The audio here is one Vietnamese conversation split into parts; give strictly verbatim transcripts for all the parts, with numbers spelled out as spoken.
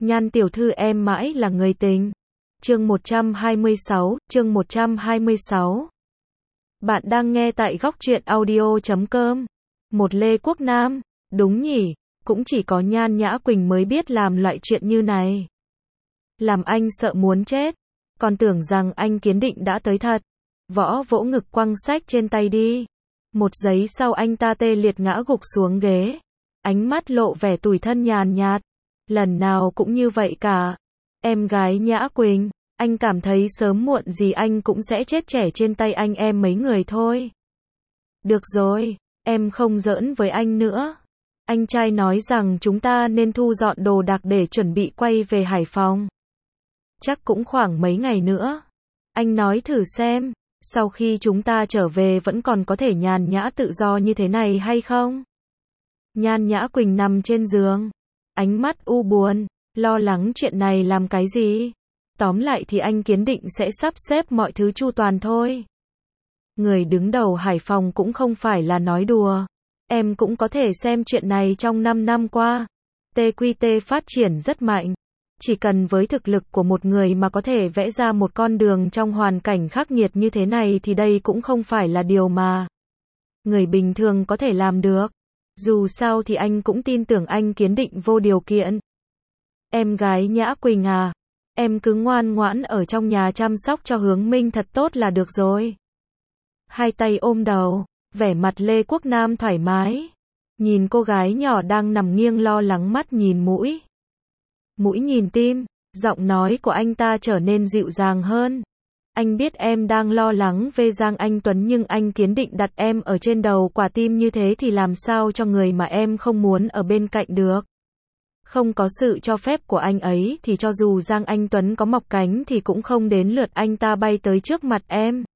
Nhan tiểu thư em mãi là người tình. Chương một trăm hai mươi sáu, chương một trăm hai mươi sáu. Bạn đang nghe tại góc truyện audio chấm com. Một Lê Quốc Nam, đúng nhỉ, cũng chỉ có Nhan Nhã Quỳnh mới biết làm loại chuyện như này. Làm anh sợ muốn chết, còn tưởng rằng anh Kiến Định đã tới thật. Võ vỗ ngực quăng sách trên tay đi. Một giây sau anh ta tê liệt ngã gục xuống ghế. Ánh mắt lộ vẻ tủi thân nhàn nhạt. Lần nào cũng như vậy cả. Em gái Nhã Quỳnh, anh cảm thấy sớm muộn gì anh cũng sẽ chết trẻ trên tay anh em mấy người thôi. Được rồi, em không giỡn với anh nữa. Anh trai nói rằng chúng ta nên thu dọn đồ đạc để chuẩn bị quay về Hải Phòng. Chắc cũng khoảng mấy ngày nữa. Anh nói thử xem, sau khi chúng ta trở về vẫn còn có thể nhàn nhã tự do như thế này hay không? Nhan Nhã Quỳnh nằm trên giường, ánh mắt u buồn, lo lắng chuyện này làm cái gì? Tóm lại thì anh Kiến Định sẽ sắp xếp mọi thứ chu toàn thôi. Người đứng đầu Hải Phòng cũng không phải là nói đùa. Em cũng có thể xem chuyện này trong năm năm qua. tê quy tê phát triển rất mạnh. Chỉ cần với thực lực của một người mà có thể vẽ ra một con đường trong hoàn cảnh khắc nghiệt như thế này thì đây cũng không phải là điều mà người bình thường có thể làm được. Dù sao thì anh cũng tin tưởng anh Kiến Định vô điều kiện. Em gái Nhã Quỳnh à, em cứ ngoan ngoãn ở trong nhà chăm sóc cho Hướng Minh thật tốt là được rồi. Hai tay ôm đầu, vẻ mặt Lê Quốc Nam thoải mái. Nhìn cô gái nhỏ đang nằm nghiêng lo lắng, mắt nhìn mũi. Mũi nhìn tim, giọng nói của anh ta trở nên dịu dàng hơn. Anh biết em đang lo lắng về Giang Anh Tuấn, nhưng anh Kiến Định đặt em ở trên đầu quả tim như thế thì làm sao cho người mà em không muốn ở bên cạnh được. Không có sự cho phép của anh ấy thì cho dù Giang Anh Tuấn có mọc cánh thì cũng không đến lượt anh ta bay tới trước mặt em.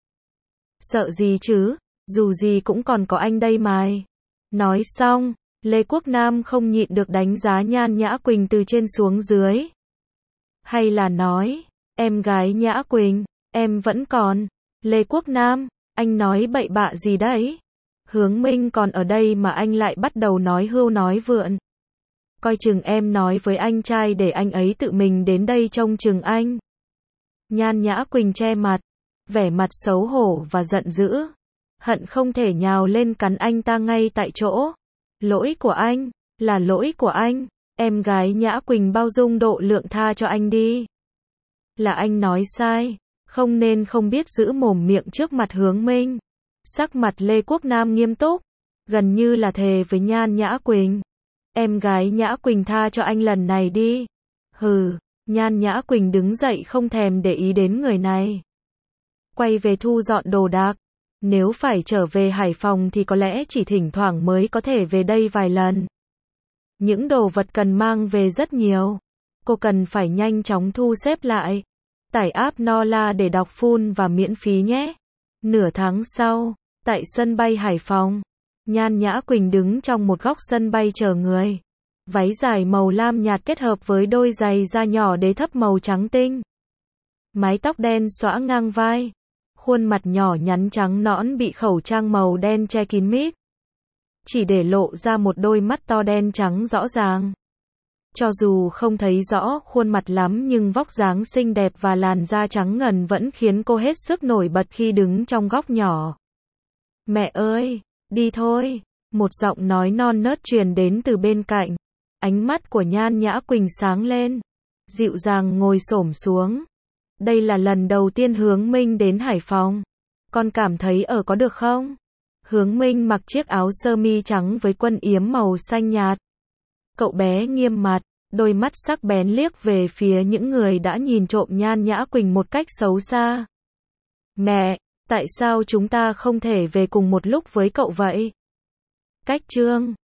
Sợ gì chứ, dù gì cũng còn có anh đây mà. Nói xong, Lê Quốc Nam không nhịn được đánh giá Nhan Nhã Quỳnh từ trên xuống dưới. Hay là nói, em gái Nhã Quỳnh, em vẫn còn. Lê Quốc Nam, anh nói bậy bạ gì đấy? Hướng Minh còn ở đây mà anh lại bắt đầu nói hưu nói vượn. Coi chừng em nói với anh trai để anh ấy tự mình đến đây trông chừng anh. Nhan Nhã Quỳnh che mặt, vẻ mặt xấu hổ và giận dữ. Hận không thể nhào lên cắn anh ta ngay tại chỗ. Lỗi của anh, là lỗi của anh. Em gái Nhã Quỳnh bao dung độ lượng tha cho anh đi. Là anh nói sai, không nên không biết giữ mồm miệng trước mặt Hướng Minh. Sắc mặt Lê Quốc Nam nghiêm túc, gần như là thề với Nhan Nhã Quỳnh. Em gái Nhã Quỳnh tha cho anh lần này đi. Hừ, Nhan Nhã Quỳnh đứng dậy không thèm để ý đến người này. Quay về thu dọn đồ đạc. Nếu phải trở về Hải Phòng thì có lẽ chỉ thỉnh thoảng mới có thể về đây vài lần. Những đồ vật cần mang về rất nhiều. Cô cần phải nhanh chóng thu xếp lại. Tải app Nola để đọc full và miễn phí nhé. Nửa tháng sau, tại sân bay Hải Phòng, Nhan Nhã Quỳnh đứng trong một góc sân bay chờ người. Váy dài màu lam nhạt kết hợp với đôi giày da nhỏ đế thấp màu trắng tinh. Mái tóc đen xõa ngang vai. Khuôn mặt nhỏ nhắn trắng nõn bị khẩu trang màu đen che kín mít. Chỉ để lộ ra một đôi mắt to đen trắng rõ ràng. Cho dù không thấy rõ khuôn mặt lắm nhưng vóc dáng xinh đẹp và làn da trắng ngần vẫn khiến cô hết sức nổi bật khi đứng trong góc nhỏ. Mẹ ơi, đi thôi. Một giọng nói non nớt truyền đến từ bên cạnh. Ánh mắt của Nhan Nhã Quỳnh sáng lên. Dịu dàng ngồi xổm xuống. Đây là lần đầu tiên Hướng Minh đến Hải Phòng. Con cảm thấy ở có được không? Hướng Minh mặc chiếc áo sơ mi trắng với quân yếm màu xanh nhạt. Cậu bé nghiêm mặt, đôi mắt sắc bén liếc về phía những người đã nhìn trộm Nhan Nhã Quỳnh một cách xấu xa. Mẹ, tại sao chúng ta không thể về cùng một lúc với cậu vậy? Cách chương